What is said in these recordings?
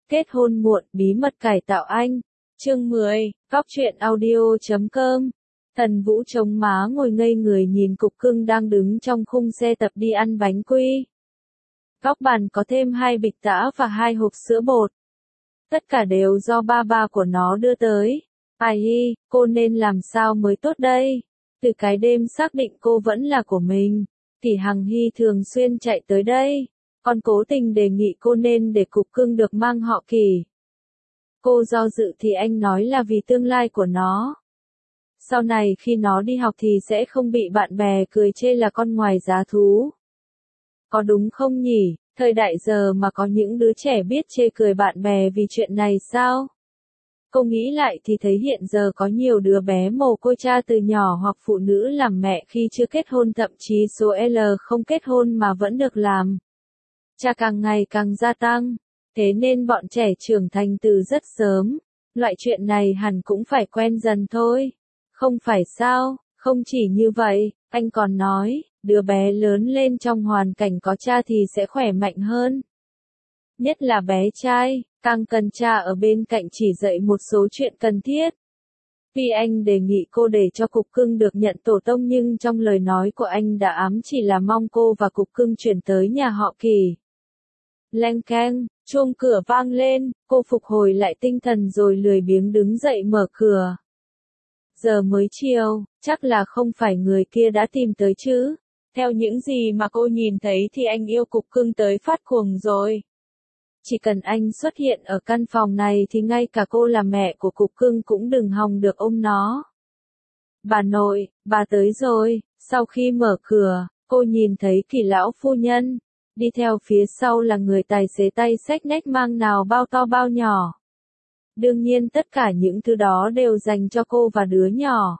Kết hôn muộn, bí mật cải tạo anh. Chương 10, Góc truyện audio.com. Tần Vũ chống má ngồi ngây người nhìn cục cưng đang đứng trong khung xe tập đi ăn bánh quy. Góc bàn có thêm 2 bịch tã và 2 hộp sữa bột. Tất cả đều do ba của nó đưa tới. Ai hi, cô nên làm sao mới tốt đây? Từ cái đêm xác định cô vẫn là của mình, thì Hằng Hy thường xuyên chạy tới đây. Còn cố tình đề nghị cô nên để cục cưng được mang họ Kỳ. Cô do dự thì anh nói là vì tương lai của nó. Sau này khi nó đi học thì sẽ không bị bạn bè cười chê là con ngoài giá thú. Có đúng không nhỉ, thời đại giờ mà có những đứa trẻ biết chê cười bạn bè vì chuyện này sao? Cô nghĩ lại thì thấy hiện giờ có nhiều đứa bé mồ côi cha từ nhỏ hoặc phụ nữ làm mẹ khi chưa kết hôn, thậm chí số L không kết hôn mà vẫn được làm cha càng ngày càng gia tăng. Thế nên bọn trẻ trưởng thành từ rất sớm. Loại chuyện này hẳn cũng phải quen dần thôi. Không phải sao? Không chỉ như vậy, anh còn nói, đứa bé lớn lên trong hoàn cảnh có cha thì sẽ khỏe mạnh hơn. Nhất là bé trai, càng cần cha ở bên cạnh chỉ dạy một số chuyện cần thiết. Tuy anh đề nghị cô để cho cục cưng được nhận tổ tông, nhưng trong lời nói của anh đã ám chỉ là mong cô và cục cưng chuyển tới nhà họ Kỳ. Leng keng, chuông cửa vang lên, cô phục hồi lại tinh thần rồi lười biếng đứng dậy mở cửa. Giờ mới chiều, chắc là không phải người kia đã tìm tới chứ. Theo những gì mà cô nhìn thấy thì anh yêu cục cưng tới phát cuồng rồi. Chỉ cần anh xuất hiện ở căn phòng này thì ngay cả cô là mẹ của cục cưng cũng đừng hòng được ôm nó. Bà nội, bà tới rồi. Sau khi mở cửa, cô nhìn thấy Kỳ lão phu nhân. Đi theo phía sau là người tài xế tay xách nách mang nào bao to bao nhỏ. Đương nhiên tất cả những thứ đó đều dành cho cô và đứa nhỏ.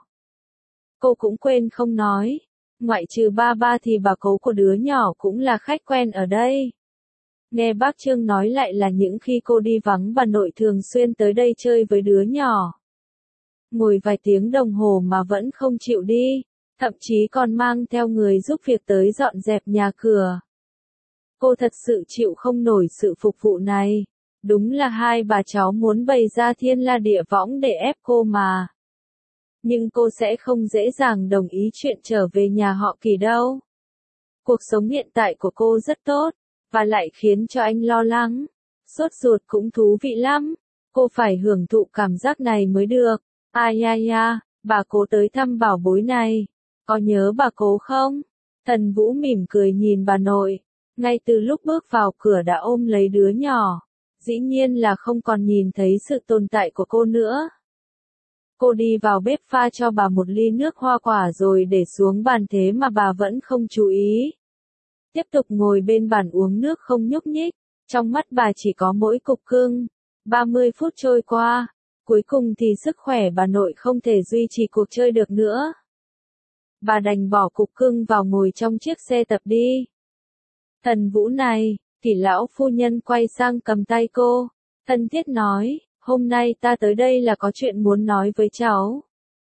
Cô cũng quên không nói, ngoại trừ ba thì bà cố của đứa nhỏ cũng là khách quen ở đây. Nghe bác Trương nói lại là những khi cô đi vắng bà nội thường xuyên tới đây chơi với đứa nhỏ. Ngồi vài tiếng đồng hồ mà vẫn không chịu đi, thậm chí còn mang theo người giúp việc tới dọn dẹp nhà cửa. Cô thật sự chịu không nổi sự phục vụ này. Đúng là hai bà cháu muốn bày ra thiên la địa võng để ép cô mà. Nhưng cô sẽ không dễ dàng đồng ý chuyện trở về nhà họ Kỳ đâu. Cuộc sống hiện tại của cô rất tốt, và lại khiến cho anh lo lắng. Sốt ruột cũng thú vị lắm. Cô phải hưởng thụ cảm giác này mới được. Ai ya ya, bà cố tới thăm bảo bối này. Có nhớ bà cố không? Tần Vũ mỉm cười nhìn bà nội. Ngay từ lúc bước vào cửa đã ôm lấy đứa nhỏ. Dĩ nhiên là không còn nhìn thấy sự tồn tại của cô nữa. Cô đi vào bếp pha cho bà một ly nước hoa quả rồi để xuống bàn, thế mà bà vẫn không chú ý. Tiếp tục ngồi bên bàn uống nước không nhúc nhích. Trong mắt bà chỉ có mỗi cục cưng. 30 phút trôi qua. Cuối cùng thì sức khỏe bà nội không thể duy trì cuộc chơi được nữa. Bà đành bỏ cục cưng vào ngồi trong chiếc xe tập đi. Tần Vũ này, Kỳ lão phu nhân quay sang cầm tay cô, thân thiết nói, hôm nay ta tới đây là có chuyện muốn nói với cháu.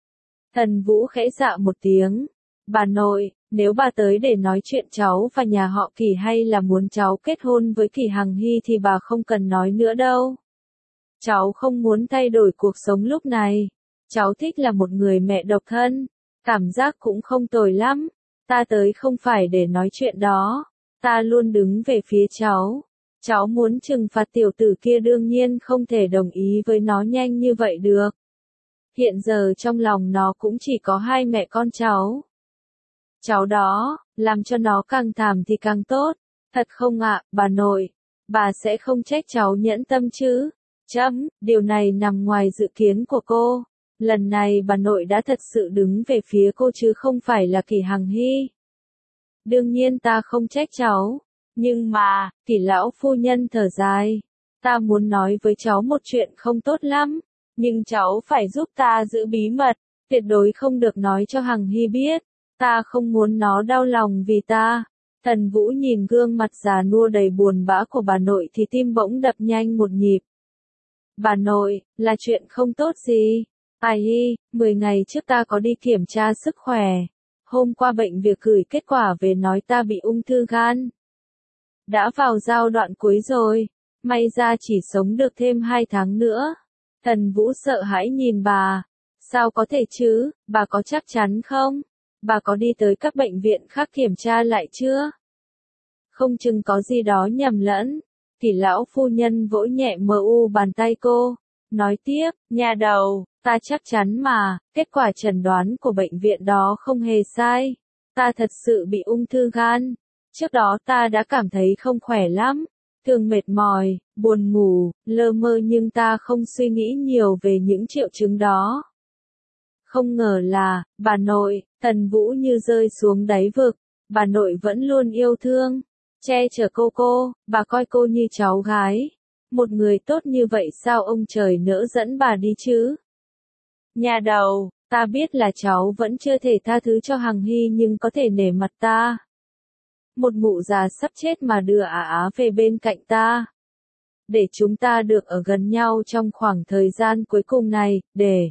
Tần Vũ khẽ dạ một tiếng, bà nội, nếu bà tới để nói chuyện cháu và nhà họ Kỳ hay là muốn cháu kết hôn với Kỳ Hằng Hy thì bà không cần nói nữa đâu. Cháu không muốn thay đổi cuộc sống lúc này, cháu thích là một người mẹ độc thân, cảm giác cũng không tồi lắm, ta tới không phải để nói chuyện đó. Ta luôn đứng về phía cháu. Cháu muốn trừng phạt tiểu tử kia đương nhiên không thể đồng ý với nó nhanh như vậy được. Hiện giờ trong lòng nó cũng chỉ có hai mẹ con cháu. Cháu đó, làm cho nó càng thảm thì càng tốt. Thật không ạ, bà nội? Bà sẽ không trách cháu nhẫn tâm chứ? Điều này nằm ngoài dự kiến của cô. Lần này bà nội đã thật sự đứng về phía cô chứ không phải là Kỳ Hằng Hy. Đương nhiên ta không trách cháu, nhưng mà, Kỳ lão phu nhân thở dài, ta muốn nói với cháu một chuyện không tốt lắm, nhưng cháu phải giúp ta giữ bí mật, tuyệt đối không được nói cho Hằng Hy biết, ta không muốn nó đau lòng vì ta. Tần Vũ nhìn gương mặt già nua đầy buồn bã của bà nội thì tim bỗng đập nhanh một nhịp. Bà nội, là chuyện không tốt gì? Ai hi, 10 ngày trước ta có đi kiểm tra sức khỏe. Hôm qua bệnh viện gửi kết quả về nói ta bị ung thư gan. Đã vào giai đoạn cuối rồi. may ra chỉ sống được thêm 2 tháng nữa. Tần Vũ sợ hãi nhìn bà. Sao có thể chứ, bà có chắc chắn không? Bà có đi tới các bệnh viện khác kiểm tra lại chưa? Không chừng có gì đó nhầm lẫn. Thì lão phu nhân vỗ nhẹ bàn tay cô. Nói tiếp, nhà đầu, ta chắc chắn mà, kết quả chẩn đoán của bệnh viện đó không hề sai. Ta thật sự bị ung thư gan. Trước đó ta đã cảm thấy không khỏe lắm. Thường mệt mỏi, buồn ngủ, lơ mơ nhưng ta không suy nghĩ nhiều về những triệu chứng đó. Không ngờ là, bà nội, Tần Vũ như rơi xuống đáy vực. Bà nội vẫn luôn yêu thương, che chở cô, bà coi cô như cháu gái. Một người tốt như vậy sao ông trời nỡ dẫn bà đi chứ? Nhà đầu, ta biết là cháu vẫn chưa thể tha thứ cho Hằng Hy nhưng có thể nể mặt ta. Một mụ già sắp chết mà đưa Á về bên cạnh ta. Để chúng ta được ở gần nhau trong khoảng thời gian cuối cùng này, để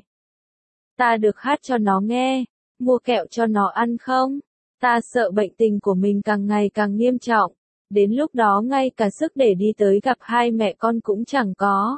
ta được hát cho nó nghe, mua kẹo cho nó ăn không? Ta sợ bệnh tình của mình càng ngày càng nghiêm trọng. Đến lúc đó ngay cả sức để đi tới gặp hai mẹ con cũng chẳng có.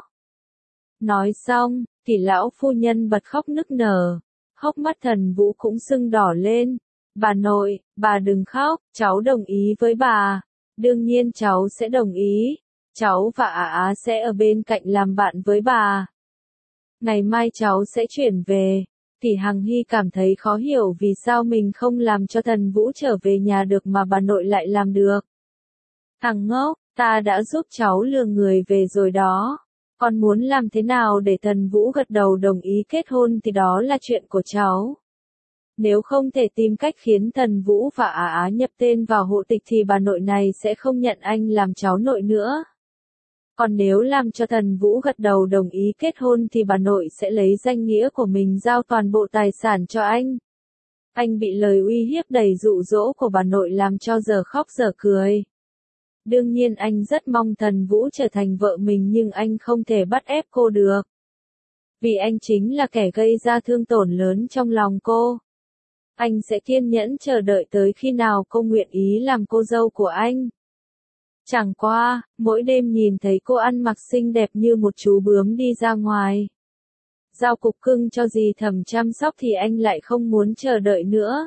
Nói xong, thì lão phu nhân bật khóc nức nở. Hốc mắt Tần Vũ cũng sưng đỏ lên. Bà nội, bà đừng khóc, cháu đồng ý với bà. Đương nhiên cháu sẽ đồng ý. Cháu và Á sẽ ở bên cạnh làm bạn với bà. Ngày mai cháu sẽ chuyển về. Thì Hằng Hy cảm thấy khó hiểu vì sao mình không làm cho Tần Vũ trở về nhà được mà bà nội lại làm được. Thằng ngốc, ta đã giúp cháu lừa người về rồi đó. Còn muốn làm thế nào để Tần Vũ gật đầu đồng ý kết hôn thì đó là chuyện của cháu. Nếu không thể tìm cách khiến Tần Vũ và Á nhập tên vào hộ tịch thì bà nội này sẽ không nhận anh làm cháu nội nữa. Còn nếu làm cho Tần Vũ gật đầu đồng ý kết hôn thì bà nội sẽ lấy danh nghĩa của mình giao toàn bộ tài sản cho anh. Anh bị lời uy hiếp đầy dụ dỗ của bà nội làm cho giờ khóc giờ cười. Đương nhiên anh rất mong Tần Vũ trở thành vợ mình nhưng anh không thể bắt ép cô được. Vì anh chính là kẻ gây ra thương tổn lớn trong lòng cô. Anh sẽ kiên nhẫn chờ đợi tới khi nào cô nguyện ý làm cô dâu của anh. Chẳng qua, mỗi đêm nhìn thấy cô ăn mặc xinh đẹp như một chú bướm đi ra ngoài. Giao cục cưng cho dì Thẩm chăm sóc thì anh lại không muốn chờ đợi nữa.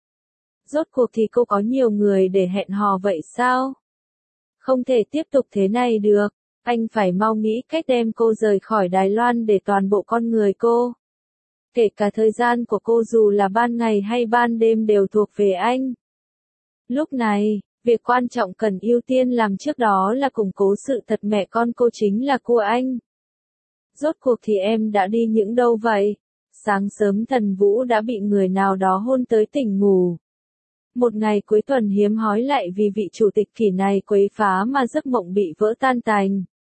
Rốt cuộc thì cô có nhiều người để hẹn hò vậy sao? Không thể tiếp tục thế này được, anh phải mau nghĩ cách đem cô rời khỏi Đài Loan để toàn bộ con người cô. Kể cả thời gian của cô dù là ban ngày hay ban đêm đều thuộc về anh. Lúc này, việc quan trọng cần ưu tiên làm trước đó là củng cố sự thật mẹ con cô chính là cô anh. Rốt cuộc thì em đã đi những đâu vậy? Sáng sớm Tần Vũ đã bị người nào đó hôn tới tỉnh ngủ. Một ngày cuối tuần hiếm hoi lại vì vị chủ tịch kỷ này quấy phá mà giấc mộng bị vỡ tan tành.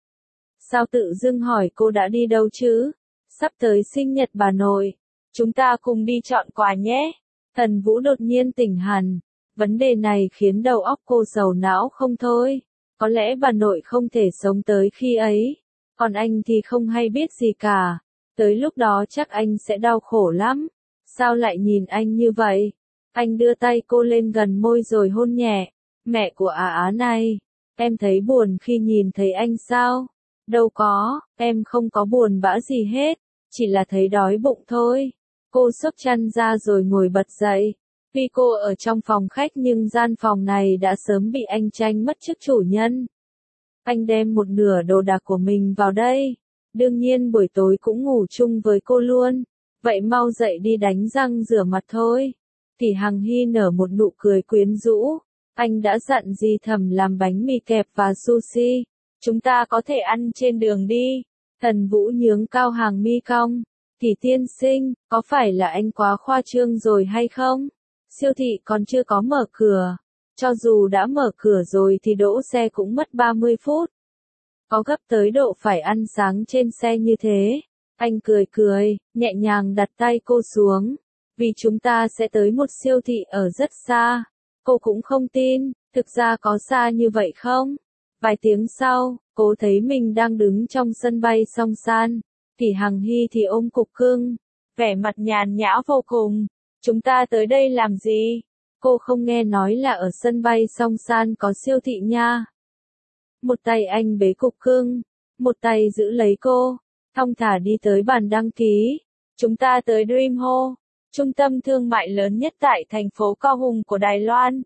Sao tự dưng hỏi cô đã đi đâu chứ? Sắp tới sinh nhật bà nội. Chúng ta cùng đi chọn quà nhé. Tần Vũ đột nhiên tỉnh hẳn. Vấn đề này khiến đầu óc cô sầu não không thôi. Có lẽ bà nội không thể sống tới khi ấy. Còn anh thì không hay biết gì cả. Tới lúc đó chắc anh sẽ đau khổ lắm. Sao lại nhìn anh như vậy? Anh đưa tay cô lên gần môi rồi hôn nhẹ. Mẹ của Á này, em thấy buồn khi nhìn thấy anh sao? Đâu có, em không có buồn bã gì hết, chỉ là thấy đói bụng thôi. Cô xốc chăn ra rồi ngồi bật dậy. Tuy cô ở trong phòng khách nhưng gian phòng này đã sớm bị anh tranh mất chức chủ nhân. Anh đem một nửa đồ đạc của mình vào đây. Đương nhiên buổi tối cũng ngủ chung với cô luôn. Vậy mau dậy đi đánh răng rửa mặt thôi. Thì Hằng Hy nở một nụ cười quyến rũ. Anh đã dặn dì Thẩm làm bánh mì kẹp và sushi. Chúng ta có thể ăn trên đường đi. Tần Vũ nhướng cao hàng mi cong. Thì tiên sinh, có phải là anh quá khoa trương rồi hay không? Siêu thị còn chưa có mở cửa. Cho dù đã mở cửa rồi thì đỗ xe cũng mất 30 phút. Có gấp tới độ phải ăn sáng trên xe như thế. Anh cười, nhẹ nhàng đặt tay cô xuống. Vì chúng ta sẽ tới một siêu thị ở rất xa. Cô cũng không tin, thực ra có xa như vậy không? Vài tiếng sau, cô thấy mình đang đứng trong sân bay Song San. Thì Hằng Hy thì ôm cục cưng. Vẻ mặt nhàn nhã vô cùng. Chúng ta tới đây làm gì? Cô không nghe nói là ở sân bay Song San có siêu thị nha. Một tay anh bế cục cưng, một tay giữ lấy cô, thong thả đi tới bàn đăng ký. Chúng ta tới Dream Hall, trung tâm thương mại lớn nhất tại thành phố Cao Hùng của Đài Loan.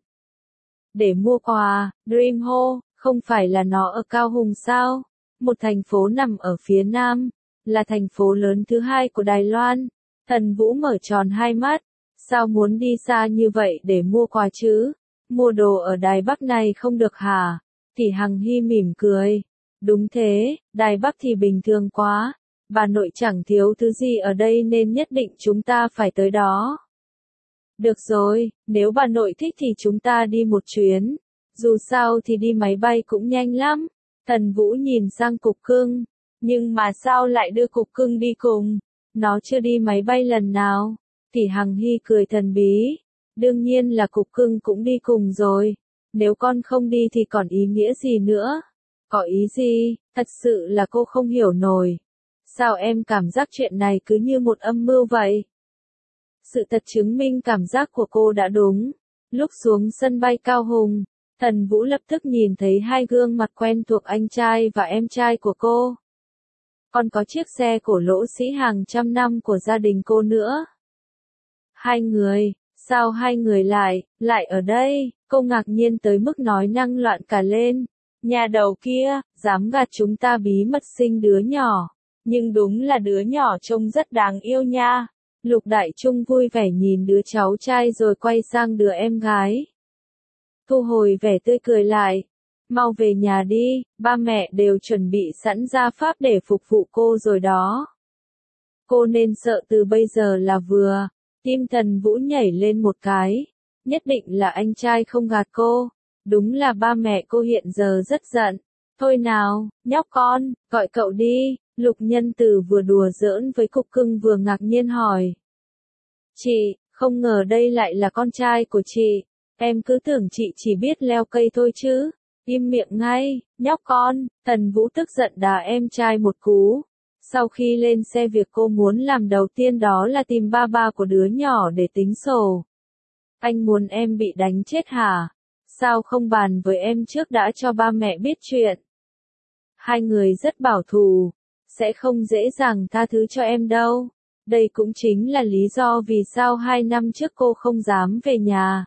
Để mua quà, Dream Hall, không phải là nó ở Cao Hùng sao? Một thành phố nằm ở phía nam, là thành phố lớn thứ hai của Đài Loan. Tần Vũ mở tròn hai mắt, sao muốn đi xa như vậy để mua quà chứ? Mua đồ ở Đài Bắc này không được hả? Thì Hằng Hy mỉm cười. Đúng thế, Đài Bắc thì bình thường quá. Bà nội chẳng thiếu thứ gì ở đây nên nhất định chúng ta phải tới đó. Được rồi, nếu bà nội thích thì chúng ta đi một chuyến. Dù sao thì đi máy bay cũng nhanh lắm. Tần Vũ nhìn sang cục cưng. Nhưng mà sao lại đưa cục cưng đi cùng? Nó chưa đi máy bay lần nào. Thì Hằng Hy cười thần bí. Đương nhiên là cục cưng cũng đi cùng rồi. Nếu con không đi thì còn ý nghĩa gì nữa? Có ý gì? Thật sự là cô không hiểu nổi. Sao em cảm giác chuyện này cứ như một âm mưu vậy? Sự thật chứng minh cảm giác của cô đã đúng. Lúc xuống sân bay Cao Hùng, Tần Vũ lập tức nhìn thấy hai gương mặt quen thuộc anh trai và em trai của cô. Còn có chiếc xe cổ lỗ sĩ hàng trăm năm của gia đình cô nữa. Hai người, sao hai người lại ở đây? Cô ngạc nhiên tới mức nói năng loạn cả lên. Nhà đầu kia, dám gạt chúng ta bí mật sinh đứa nhỏ. Nhưng đúng là đứa nhỏ trông rất đáng yêu nha. Lục Đại Trung vui vẻ nhìn đứa cháu trai rồi quay sang đứa em gái. Thu hồi vẻ tươi cười lại. Mau về nhà đi, ba mẹ đều chuẩn bị sẵn gia pháp để phục vụ cô rồi đó. Cô nên sợ từ bây giờ là vừa. Tim Tần Vũ nhảy lên một cái. Nhất định là anh trai không gạt cô. Đúng là ba mẹ cô hiện giờ rất giận. Thôi nào, nhóc con, gọi cậu đi. Lục Nhân Tử vừa đùa giỡn với cục cưng vừa ngạc nhiên hỏi. Chị, không ngờ đây lại là con trai của chị. Em cứ tưởng chị chỉ biết leo cây thôi chứ. Im miệng ngay, nhóc con. Tần Vũ tức giận đá em trai một cú. Sau khi lên xe việc cô muốn làm đầu tiên đó là tìm ba ba của đứa nhỏ để tính sổ. Anh muốn em bị đánh chết hả? Sao không bàn với em trước đã cho ba mẹ biết chuyện? Hai người rất bảo thủ, sẽ không dễ dàng tha thứ cho em đâu. Đây cũng chính là lý do vì sao 2 năm trước cô không dám về nhà.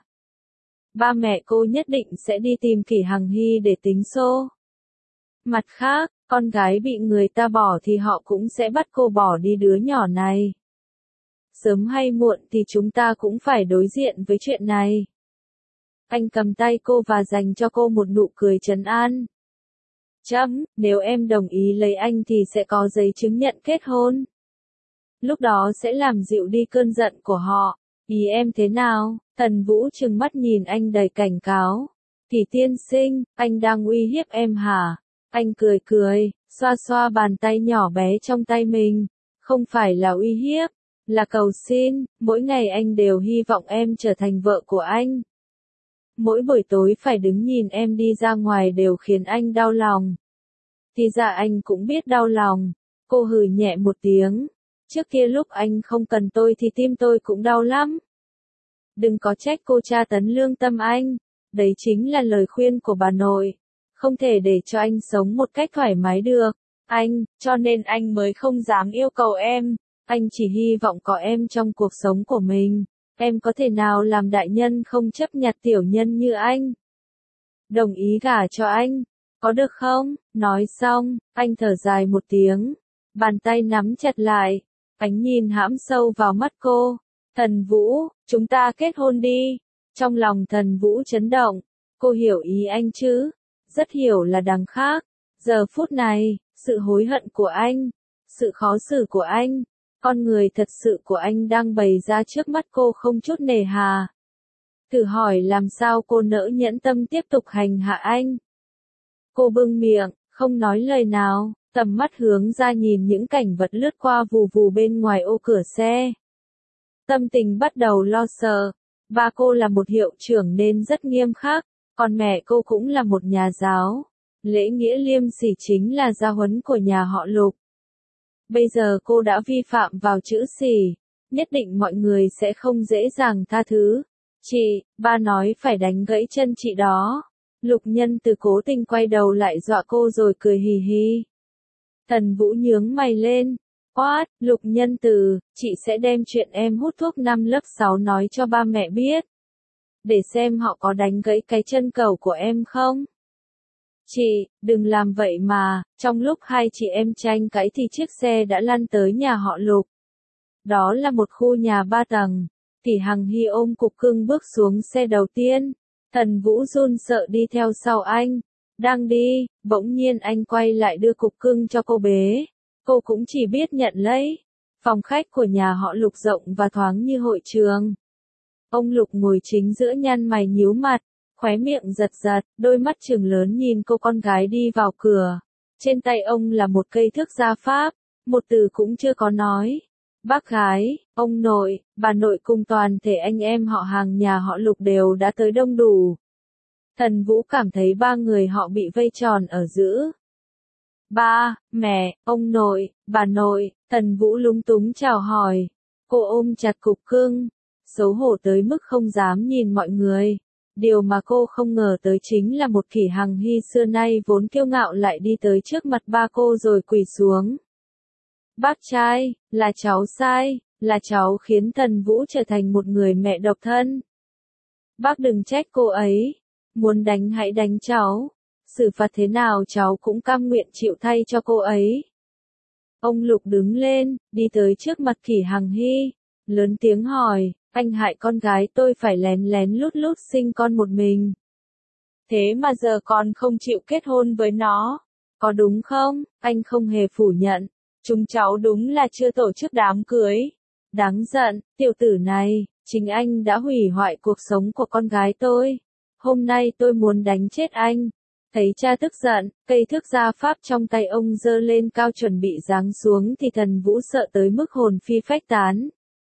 Ba mẹ cô nhất định sẽ đi tìm Kỷ Hằng Hy để tính số. Mặt khác, con gái bị người ta bỏ thì họ cũng sẽ bắt cô bỏ đi đứa nhỏ này. Sớm hay muộn thì chúng ta cũng phải đối diện với chuyện này. Anh cầm tay cô và dành cho cô một nụ cười trấn an. Nếu em đồng ý lấy anh thì sẽ có giấy chứng nhận kết hôn. Lúc đó sẽ làm dịu đi cơn giận của họ. Ý em thế nào? Tần Vũ trừng mắt nhìn anh đầy cảnh cáo. Kỷ tiên sinh, anh đang uy hiếp em hả? Anh cười cười, xoa xoa bàn tay nhỏ bé trong tay mình. Không phải là uy hiếp, là cầu xin. Mỗi ngày anh đều hy vọng em trở thành vợ của anh. Mỗi buổi tối phải đứng nhìn em đi ra ngoài đều khiến anh đau lòng. Thì ra anh cũng biết đau lòng. Cô hừ nhẹ một tiếng. Trước kia lúc anh không cần tôi thì tim tôi cũng đau lắm. Đừng có trách cô tra tấn lương tâm anh. Đấy chính là lời khuyên của bà nội. Không thể để cho anh sống một cách thoải mái được. Cho nên anh mới không dám yêu cầu em. Anh chỉ hy vọng có em trong cuộc sống của mình. Em có thể nào làm đại nhân không chấp nhặt tiểu nhân như anh? Đồng ý gả cho anh. Có được không? Nói xong, anh thở dài một tiếng. Bàn tay nắm chặt lại. Ánh nhìn hãm sâu vào mắt cô. Tần Vũ, chúng ta kết hôn đi. Trong lòng Tần Vũ chấn động. Cô hiểu ý anh chứ? Rất hiểu là đằng khác. Giờ phút này, sự hối hận của anh, sự khó xử của anh, con người thật sự của anh đang bày ra trước mắt cô không chút nề hà. Thử hỏi làm sao cô nỡ nhẫn tâm tiếp tục hành hạ anh? Cô bưng miệng, không nói lời nào, tầm mắt hướng ra nhìn những cảnh vật lướt qua vù vù bên ngoài ô cửa xe. Tâm tình bắt đầu lo sợ. Ba cô là một hiệu trưởng nên rất nghiêm khắc, còn mẹ cô cũng là một nhà giáo. Lễ nghĩa liêm sỉ chính là gia huấn của nhà họ Lục. Bây giờ cô đã vi phạm vào chữ sỉ, nhất định mọi người sẽ không dễ dàng tha thứ. Chị, ba nói phải đánh gãy chân chị đó. Lục Nhân Từ cố tình quay đầu lại dọa cô rồi cười hì hì. Tần Vũ nhướng mày lên. Quát, Lục Nhân Từ, chị sẽ đem chuyện em hút thuốc năm lớp 6 nói cho ba mẹ biết. Để xem họ có đánh gãy cái chân cẩu của em không? Chị, đừng làm vậy mà, trong lúc hai chị em tranh cãi thì chiếc xe đã lăn tới nhà họ Lục. Đó là một khu nhà 3 tầng. Kỷ Hằng Hy ôm cục cưng bước xuống xe đầu tiên. Tần Vũ run sợ đi theo sau anh. Đang đi, bỗng nhiên anh quay lại đưa cục cưng cho cô bế. Cô cũng chỉ biết nhận lấy. Phòng khách của nhà họ Lục rộng và thoáng như hội trường. Ông Lục ngồi chính giữa nhăn mày nhíu mặt, khóe miệng giật giật, đôi mắt trừng lớn nhìn cô con gái đi vào cửa. Trên tay ông là một cây thước gia pháp, một từ cũng chưa có nói. Bác gái, ông nội, bà nội cùng toàn thể anh em họ hàng nhà họ Lục đều đã tới đông đủ. Tần Vũ cảm thấy ba người họ bị vây tròn ở giữa. Ba, mẹ, ông nội, bà nội, Tần Vũ lúng túng chào hỏi. Cô ôm chặt cục cưng, xấu hổ tới mức không dám nhìn mọi người. Điều mà cô không ngờ tới chính là một Kỷ Hằng Hy xưa nay vốn kiêu ngạo lại đi tới trước mặt ba cô rồi quỳ xuống. Bác trai, là cháu sai, là cháu khiến Tần Vũ trở thành một người mẹ độc thân. Bác đừng trách cô ấy, muốn đánh hãy đánh cháu, xử phạt thế nào cháu cũng cam nguyện chịu thay cho cô ấy. Ông Lục đứng lên, đi tới trước mặt Kỷ Hằng Hy, lớn tiếng hỏi, anh hại con gái tôi phải lén lén lút lút sinh con một mình. Thế mà giờ còn không chịu kết hôn với nó, có đúng không? Anh không hề phủ nhận, chúng cháu đúng là chưa tổ chức đám cưới. Đáng giận, tiểu tử này, chính anh đã hủy hoại cuộc sống của con gái tôi. Hôm nay tôi muốn đánh chết anh. Thấy cha tức giận, cây thước gia pháp trong tay ông giơ lên cao chuẩn bị giáng xuống thì Tần Vũ sợ tới mức hồn phi phách tán.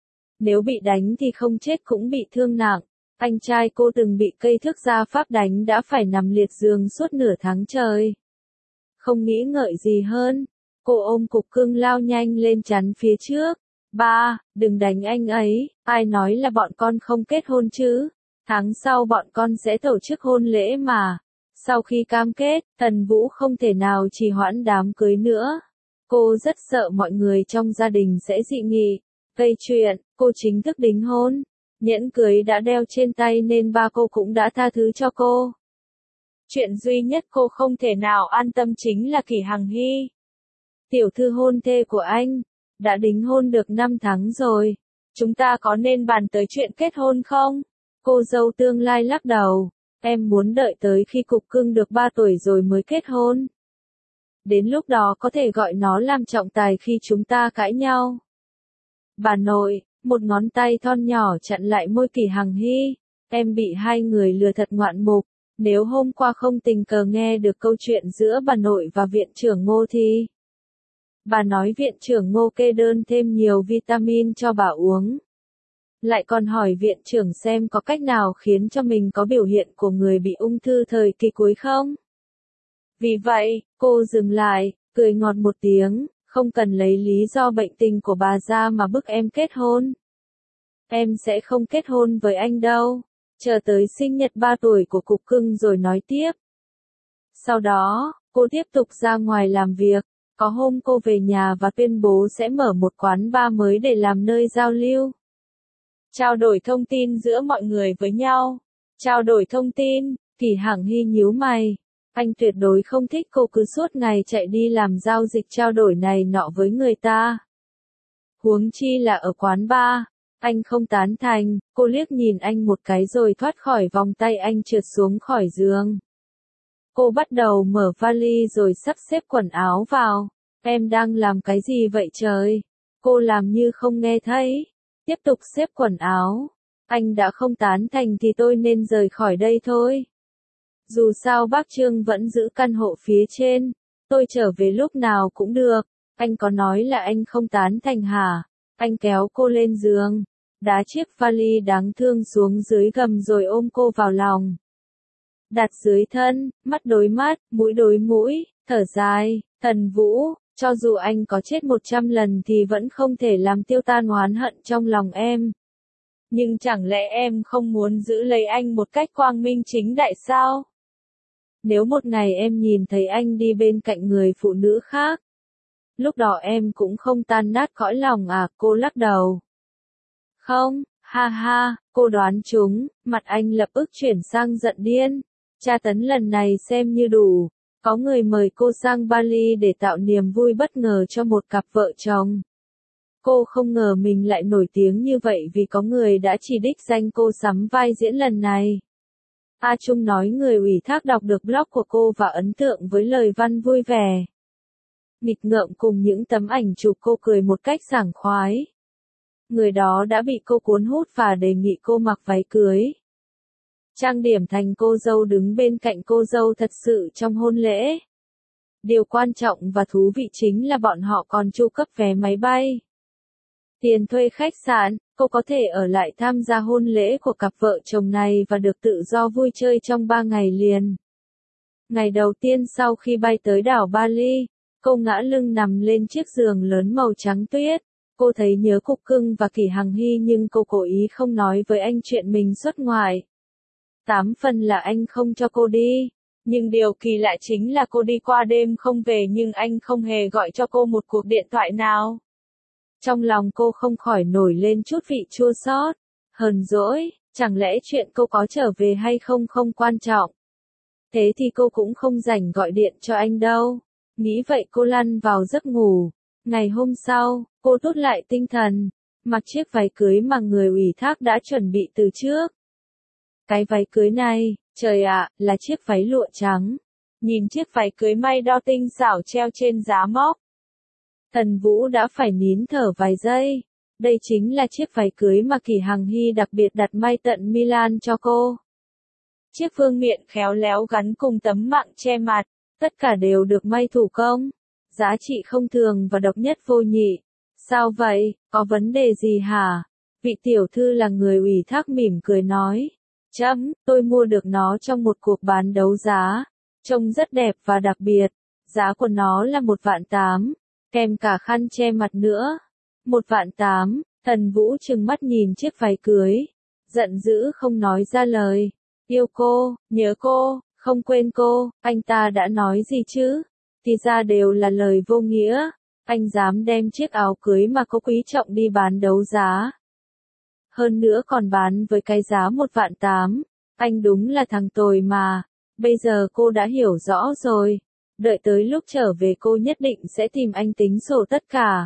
Nếu bị đánh thì không chết cũng bị thương nặng. Anh trai cô từng bị cây thước gia pháp đánh đã phải nằm liệt giường suốt nửa tháng trời. Không nghĩ ngợi gì hơn, cô ôm cục cưng lao nhanh lên chắn phía trước. Ba, đừng đánh anh ấy, ai nói là bọn con không kết hôn chứ? Tháng sau bọn con sẽ tổ chức hôn lễ mà. Sau khi cam kết, Tần Vũ không thể nào trì hoãn đám cưới nữa. Cô rất sợ mọi người trong gia đình sẽ dị nghị. Gây chuyện, cô chính thức đính hôn. Nhẫn cưới đã đeo trên tay nên ba cô cũng đã tha thứ cho cô. Chuyện duy nhất cô không thể nào an tâm chính là Kỷ Hằng Hy. Tiểu thư hôn thê của anh, đã đính hôn được 5 tháng rồi. Chúng ta có nên bàn tới chuyện kết hôn không? Cô dâu tương lai lắc đầu. Em muốn đợi tới khi cục cưng được 3 tuổi rồi mới kết hôn. Đến lúc đó có thể gọi nó làm trọng tài khi chúng ta cãi nhau. Bà nội, một ngón tay thon nhỏ chặn lại môi Kỷ Hằng Hy. Em bị hai người lừa thật ngoạn mục. Nếu hôm qua không tình cờ nghe được câu chuyện giữa bà nội và viện trưởng Ngô thì... Bà nói viện trưởng Ngô kê đơn thêm nhiều vitamin cho bà uống. Lại còn hỏi viện trưởng xem có cách nào khiến cho mình có biểu hiện của người bị ung thư thời kỳ cuối không. Vì vậy, cô dừng lại, cười ngọt một tiếng, không cần lấy lý do bệnh tình của bà ra mà bức em kết hôn. Em sẽ không kết hôn với anh đâu, chờ tới sinh nhật 3 tuổi của cục cưng rồi nói tiếp. Sau đó, cô tiếp tục ra ngoài làm việc, có hôm cô về nhà và tuyên bố sẽ mở một quán bar mới để làm nơi giao lưu. Trao đổi thông tin giữa mọi người với nhau. Trao đổi thông tin, Kỷ Hằng Hy nhíu mày. Anh tuyệt đối không thích cô cứ suốt ngày chạy đi làm giao dịch trao đổi này nọ với người ta. Huống chi là ở quán bar. Anh không tán thành, cô liếc nhìn anh một cái rồi thoát khỏi vòng tay anh trượt xuống khỏi giường. Cô bắt đầu mở vali rồi sắp xếp quần áo vào. Em đang làm cái gì vậy trời? Cô làm như không nghe thấy. Tiếp tục xếp quần áo. Anh đã không tán thành thì tôi nên rời khỏi đây thôi. Dù sao bác Trương vẫn giữ căn hộ phía trên. Tôi trở về lúc nào cũng được. Anh có nói là anh không tán thành hả? Anh kéo cô lên giường. Đá chiếc vali đáng thương xuống dưới gầm rồi ôm cô vào lòng. Đặt dưới thân, mắt đối mắt, mũi đối mũi, thở dài. Tần Vũ, cho dù anh có chết 100 lần thì vẫn không thể làm tiêu tan oán hận trong lòng em. Nhưng chẳng lẽ em không muốn giữ lấy anh một cách quang minh chính đại sao? Nếu một ngày em nhìn thấy anh đi bên cạnh người phụ nữ khác, lúc đó em cũng không tan nát cõi lòng à, cô lắc đầu. Không, ha ha, cô đoán trúng, mặt anh lập tức chuyển sang giận điên. Tra tấn lần này xem như đủ. Có người mời cô sang Bali để tạo niềm vui bất ngờ cho một cặp vợ chồng. Cô không ngờ mình lại nổi tiếng như vậy vì có người đã chỉ đích danh cô sắm vai diễn lần này. A Trung nói người ủy thác đọc được blog của cô và ấn tượng với lời văn vui vẻ, nghịch ngợm cùng những tấm ảnh chụp cô cười một cách sảng khoái. Người đó đã bị cô cuốn hút và đề nghị cô mặc váy cưới, trang điểm thành cô dâu đứng bên cạnh cô dâu thật sự trong hôn lễ. Điều quan trọng và thú vị chính là bọn họ còn chu cấp vé máy bay, tiền thuê khách sạn, cô có thể ở lại tham gia hôn lễ của cặp vợ chồng này và được tự do vui chơi trong 3 ngày liền. Ngày đầu tiên sau khi bay tới đảo Bali, cô ngã lưng nằm lên chiếc giường lớn màu trắng tuyết. Cô thấy nhớ Cục Cưng và Kỷ Hằng Hy nhưng cô cố ý không nói với anh chuyện mình xuất ngoại. 8 phần là anh không cho cô đi. Nhưng điều kỳ lạ chính là cô đi qua đêm không về nhưng anh không hề gọi cho cô một cuộc điện thoại nào. Trong lòng cô không khỏi nổi lên chút vị chua xót, hờn dỗi, chẳng lẽ chuyện cô có trở về hay không không quan trọng. Thế thì cô cũng không rảnh gọi điện cho anh đâu. Nghĩ vậy cô lăn vào giấc ngủ. Ngày hôm sau, cô trút lại tinh thần, mặc chiếc váy cưới mà người ủy thác đã chuẩn bị từ trước. Cái váy cưới này, trời ạ, là chiếc váy lụa trắng. Nhìn chiếc váy cưới may đo tinh xảo treo trên giá móc, Tần Vũ đã phải nín thở vài giây. Đây chính là chiếc váy cưới mà Kỷ Hằng Hy đặc biệt đặt may tận Milan cho cô. Chiếc vương miện khéo léo gắn cùng tấm mạng che mặt, tất cả đều được may thủ công. Giá trị không thường và độc nhất vô nhị. Sao vậy, có vấn đề gì hả? Vị tiểu thư là người ủy thác mỉm cười nói. Tôi mua được nó trong một cuộc bán đấu giá. Trông rất đẹp và đặc biệt. Giá của nó là 1.800.000, kèm cả khăn che mặt nữa. 1.800.000, Tần Vũ trừng mắt nhìn chiếc váy cưới. Giận dữ không nói ra lời. Yêu cô, nhớ cô, không quên cô, anh ta đã nói gì chứ? Thì ra đều là lời vô nghĩa. Anh dám đem chiếc áo cưới mà cô quý trọng đi bán đấu giá. Hơn nữa còn bán với cái giá 1.800.000. Anh đúng là thằng tồi mà. Bây giờ cô đã hiểu rõ rồi. Đợi tới lúc trở về cô nhất định sẽ tìm anh tính sổ tất cả.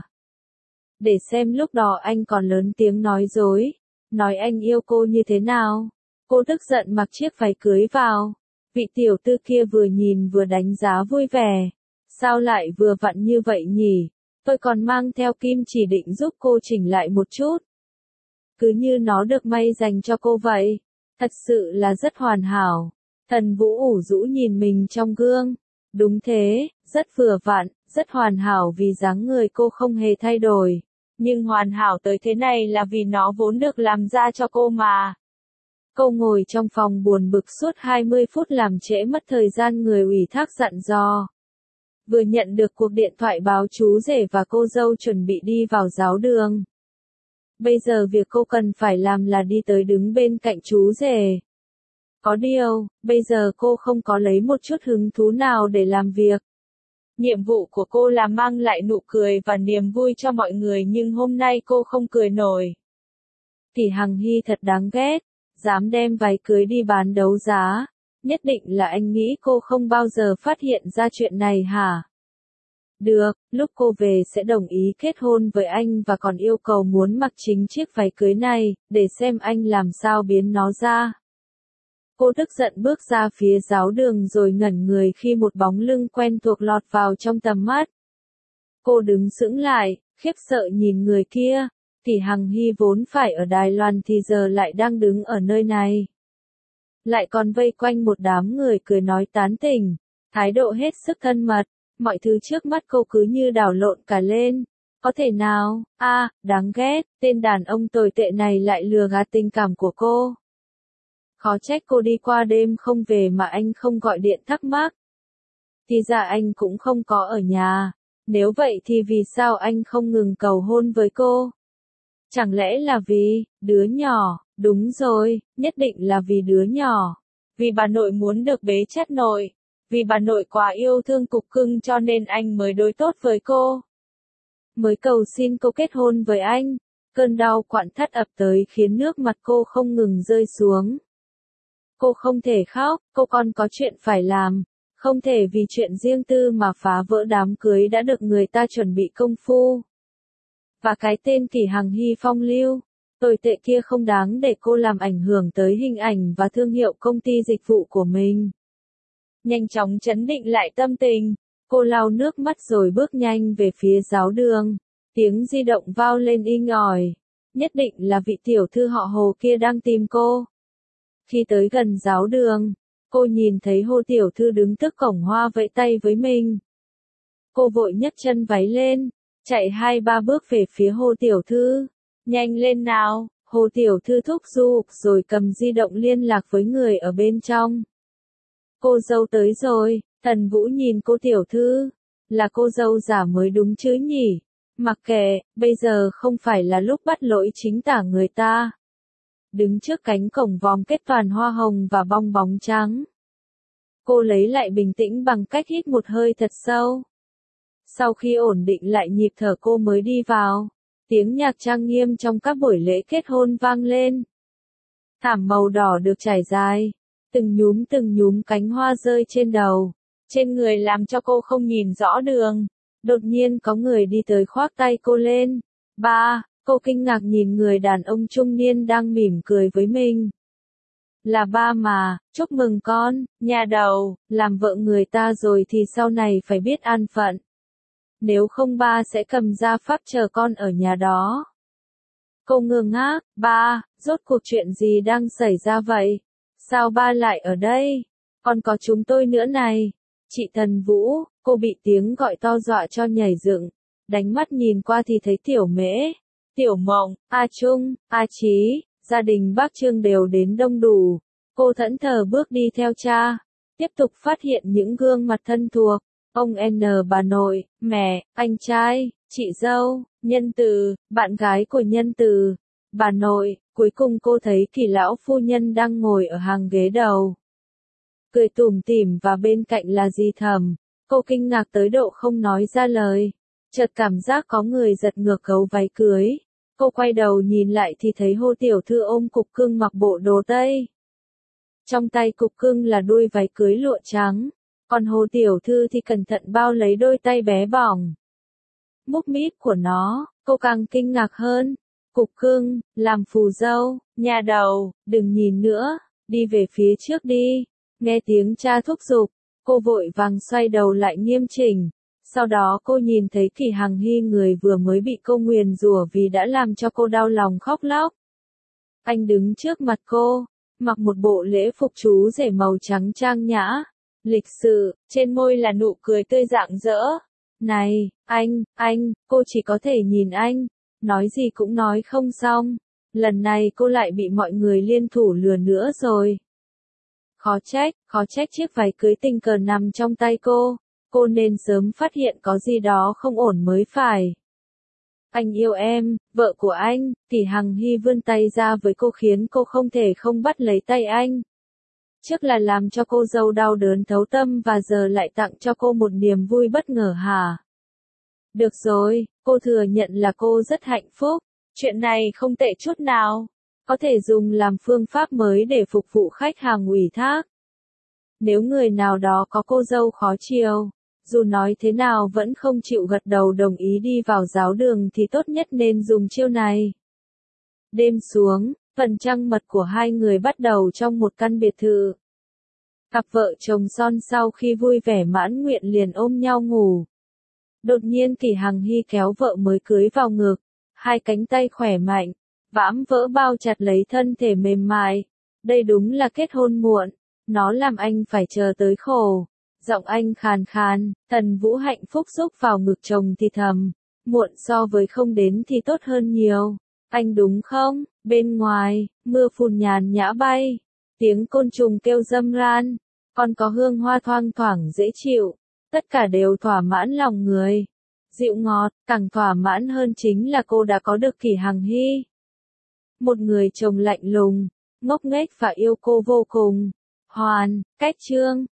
Để xem lúc đó anh còn lớn tiếng nói dối. Nói anh yêu cô như thế nào. Cô tức giận mặc chiếc váy cưới vào. Vị tiểu thư kia vừa nhìn vừa đánh giá vui vẻ. Sao lại vừa vặn như vậy nhỉ? Tôi còn mang theo kim chỉ định giúp cô chỉnh lại một chút. Cứ như nó được may dành cho cô vậy. Thật sự là rất hoàn hảo. Tần Vũ ủ rũ nhìn mình trong gương. Đúng thế, rất vừa vặn, rất hoàn hảo vì dáng người cô không hề thay đổi. Nhưng hoàn hảo tới thế này là vì nó vốn được làm ra cho cô mà. Cô ngồi trong phòng buồn bực suốt 20 phút làm trễ mất thời gian người ủy thác dặn dò. Vừa nhận được cuộc điện thoại báo chú rể và cô dâu chuẩn bị đi vào giáo đường. Bây giờ việc cô cần phải làm là đi tới đứng bên cạnh chú rể. Có điều, bây giờ cô không có lấy một chút hứng thú nào để làm việc. Nhiệm vụ của cô là mang lại nụ cười và niềm vui cho mọi người nhưng hôm nay cô không cười nổi. Kỷ Hằng Hy thật đáng ghét, dám đem váy cưới đi bán đấu giá. Nhất định là anh nghĩ cô không bao giờ phát hiện ra chuyện này hả? Được, lúc cô về sẽ đồng ý kết hôn với anh và còn yêu cầu muốn mặc chính chiếc váy cưới này, để xem anh làm sao biến nó ra. Cô tức giận bước ra phía giáo đường rồi ngẩn người khi một bóng lưng quen thuộc lọt vào trong tầm mắt. Cô đứng sững lại, khiếp sợ nhìn người kia. Kỷ Hằng Hy vốn phải ở Đài Loan thì giờ lại đang đứng ở nơi này. Lại còn vây quanh một đám người cười nói tán tỉnh, thái độ hết sức thân mật, mọi thứ trước mắt cô cứ như đảo lộn cả lên. Có thể nào, đáng ghét, tên đàn ông tồi tệ này lại lừa gạt tình cảm của cô. Khó trách cô đi qua đêm không về mà anh không gọi điện thắc mắc. Thì ra anh cũng không có ở nhà, nếu vậy thì vì sao anh không ngừng cầu hôn với cô? Chẳng lẽ là vì, đứa nhỏ, đúng rồi, nhất định là vì đứa nhỏ. Vì bà nội muốn được bế chắt nội. Vì bà nội quá yêu thương Cục Cưng cho nên anh mới đối tốt với cô. Mới cầu xin cô kết hôn với anh. Cơn đau quặn thắt ập tới khiến nước mặt cô không ngừng rơi xuống. Cô không thể khóc, cô còn có chuyện phải làm. Không thể vì chuyện riêng tư mà phá vỡ đám cưới đã được người ta chuẩn bị công phu. Và cái tên Kỷ Hằng Hy phong lưu, tồi tệ kia không đáng để cô làm ảnh hưởng tới hình ảnh và thương hiệu công ty dịch vụ của mình. Nhanh chóng trấn định lại tâm tình, cô lau nước mắt rồi bước nhanh về phía giáo đường. Tiếng di động vang lên inh ỏi. Nhất định là vị tiểu thư họ Hồ kia đang tìm cô. Khi tới gần giáo đường, cô nhìn thấy Hồ tiểu thư đứng trước cổng hoa vẫy tay với mình. Cô vội nhấc chân váy lên, chạy 2-3 bước về phía Hồ tiểu thư. Nhanh lên nào, Hồ tiểu thư thúc giục rồi cầm di động liên lạc với người ở bên trong. Cô dâu tới rồi, Tần Vũ nhìn cô tiểu thư. Là cô dâu giả mới đúng chứ nhỉ? Mặc kệ, bây giờ không phải là lúc bắt lỗi chính tả người ta. Đứng trước cánh cổng vòm kết toàn hoa hồng và bong bóng trắng. Cô lấy lại bình tĩnh bằng cách hít một hơi thật sâu. Sau khi ổn định lại nhịp thở cô mới đi vào. Tiếng nhạc trang nghiêm trong các buổi lễ kết hôn vang lên. Thảm màu đỏ được trải dài. Từng nhúm cánh hoa rơi trên đầu. Trên người làm cho cô không nhìn rõ đường. Đột nhiên có người đi tới khoác tay cô lên. Ba, cô kinh ngạc nhìn người đàn ông trung niên đang mỉm cười với mình. Là ba mà, chúc mừng con, nhà đầu, làm vợ người ta rồi thì sau này phải biết an phận. Nếu không ba sẽ cầm gia pháp chờ con ở nhà đó. Cô ngơ ngác, ba, rốt cuộc chuyện gì đang xảy ra vậy? Sao ba lại ở đây? Còn có chúng tôi nữa này. Chị Tần Vũ, cô bị tiếng gọi to dọa cho nhảy dựng. Đánh mắt nhìn qua thì thấy Tiểu Mễ, Tiểu Mộng, A Trung, A Chí, gia đình bác Trương đều đến đông đủ. Cô thẫn thờ bước đi theo cha. Tiếp tục phát hiện những gương mặt thân thuộc. Ông N, bà nội, mẹ, anh trai, chị dâu, Nhân Từ, bạn gái của Nhân Từ, bà nội. Cuối cùng cô thấy Kỳ lão phu nhân đang ngồi ở hàng ghế đầu. Cười tủm tỉm và bên cạnh là Di Thẩm. Cô kinh ngạc tới độ không nói ra lời. Chợt cảm giác có người giật ngược gấu váy cưới. Cô quay đầu nhìn lại thì thấy Hồ tiểu thư ôm Cục Cưng mặc bộ đồ Tây. Trong tay Cục Cưng là đuôi váy cưới lụa trắng. Còn Hồ tiểu thư thì cẩn thận bao lấy đôi tay bé bỏng. Múc mít của nó, cô càng kinh ngạc hơn. Cục Cưng, làm phù dâu, nhà đầu, đừng nhìn nữa, đi về phía trước đi. Nghe tiếng cha thúc giục, cô vội vàng xoay đầu lại nghiêm chỉnh. Sau đó cô nhìn thấy Kỷ Hằng Hy người vừa mới bị cô nguyền rủa vì đã làm cho cô đau lòng khóc lóc. Anh đứng trước mặt cô, mặc một bộ lễ phục chú rể màu trắng trang nhã, lịch sự, trên môi là nụ cười tươi rạng rỡ. Này, anh, cô chỉ có thể nhìn anh, nói gì cũng nói không xong. Lần này cô lại bị mọi người liên thủ lừa nữa rồi. Khó trách chiếc váy cưới tình cờ nằm trong tay cô nên sớm phát hiện có gì đó không ổn mới phải. Anh yêu em, vợ của anh. Kỷ Hằng Hy vươn tay ra với cô khiến cô không thể không bắt lấy tay anh. Trước là làm cho cô dâu đau đớn thấu tâm và giờ lại tặng cho cô một niềm vui bất ngờ hả? Được rồi, cô thừa nhận là cô rất hạnh phúc. Chuyện này không tệ chút nào. Có thể dùng làm phương pháp mới để phục vụ khách hàng ủy thác. Nếu người nào đó có cô dâu khó chiều, dù nói thế nào vẫn không chịu gật đầu đồng ý đi vào giáo đường thì tốt nhất nên dùng chiêu này. Đêm xuống, phần trăng mật của hai người bắt đầu trong một căn biệt thự. Cặp vợ chồng son sau khi vui vẻ mãn nguyện liền ôm nhau ngủ. Đột nhiên Kỷ Hằng Hy kéo vợ mới cưới vào ngực, hai cánh tay khỏe mạnh, vãm vỡ bao chặt lấy thân thể mềm mại. Đây đúng là kết hôn muộn, nó làm anh phải chờ tới khổ. Giọng anh khàn khàn, Tần Vũ hạnh phúc xúc vào ngực chồng thì thầm, muộn so với không đến thì tốt hơn nhiều. Anh đúng không? Bên ngoài, mưa phùn nhàn nhã bay, tiếng côn trùng kêu râm ran, còn có hương hoa thoang thoảng dễ chịu, tất cả đều thỏa mãn lòng người. Dịu ngọt, càng thỏa mãn hơn chính là cô đã có được Kỷ Hằng Hy. Một người chồng lạnh lùng, ngốc nghếch và yêu cô vô cùng. Hoàn, Cách Chương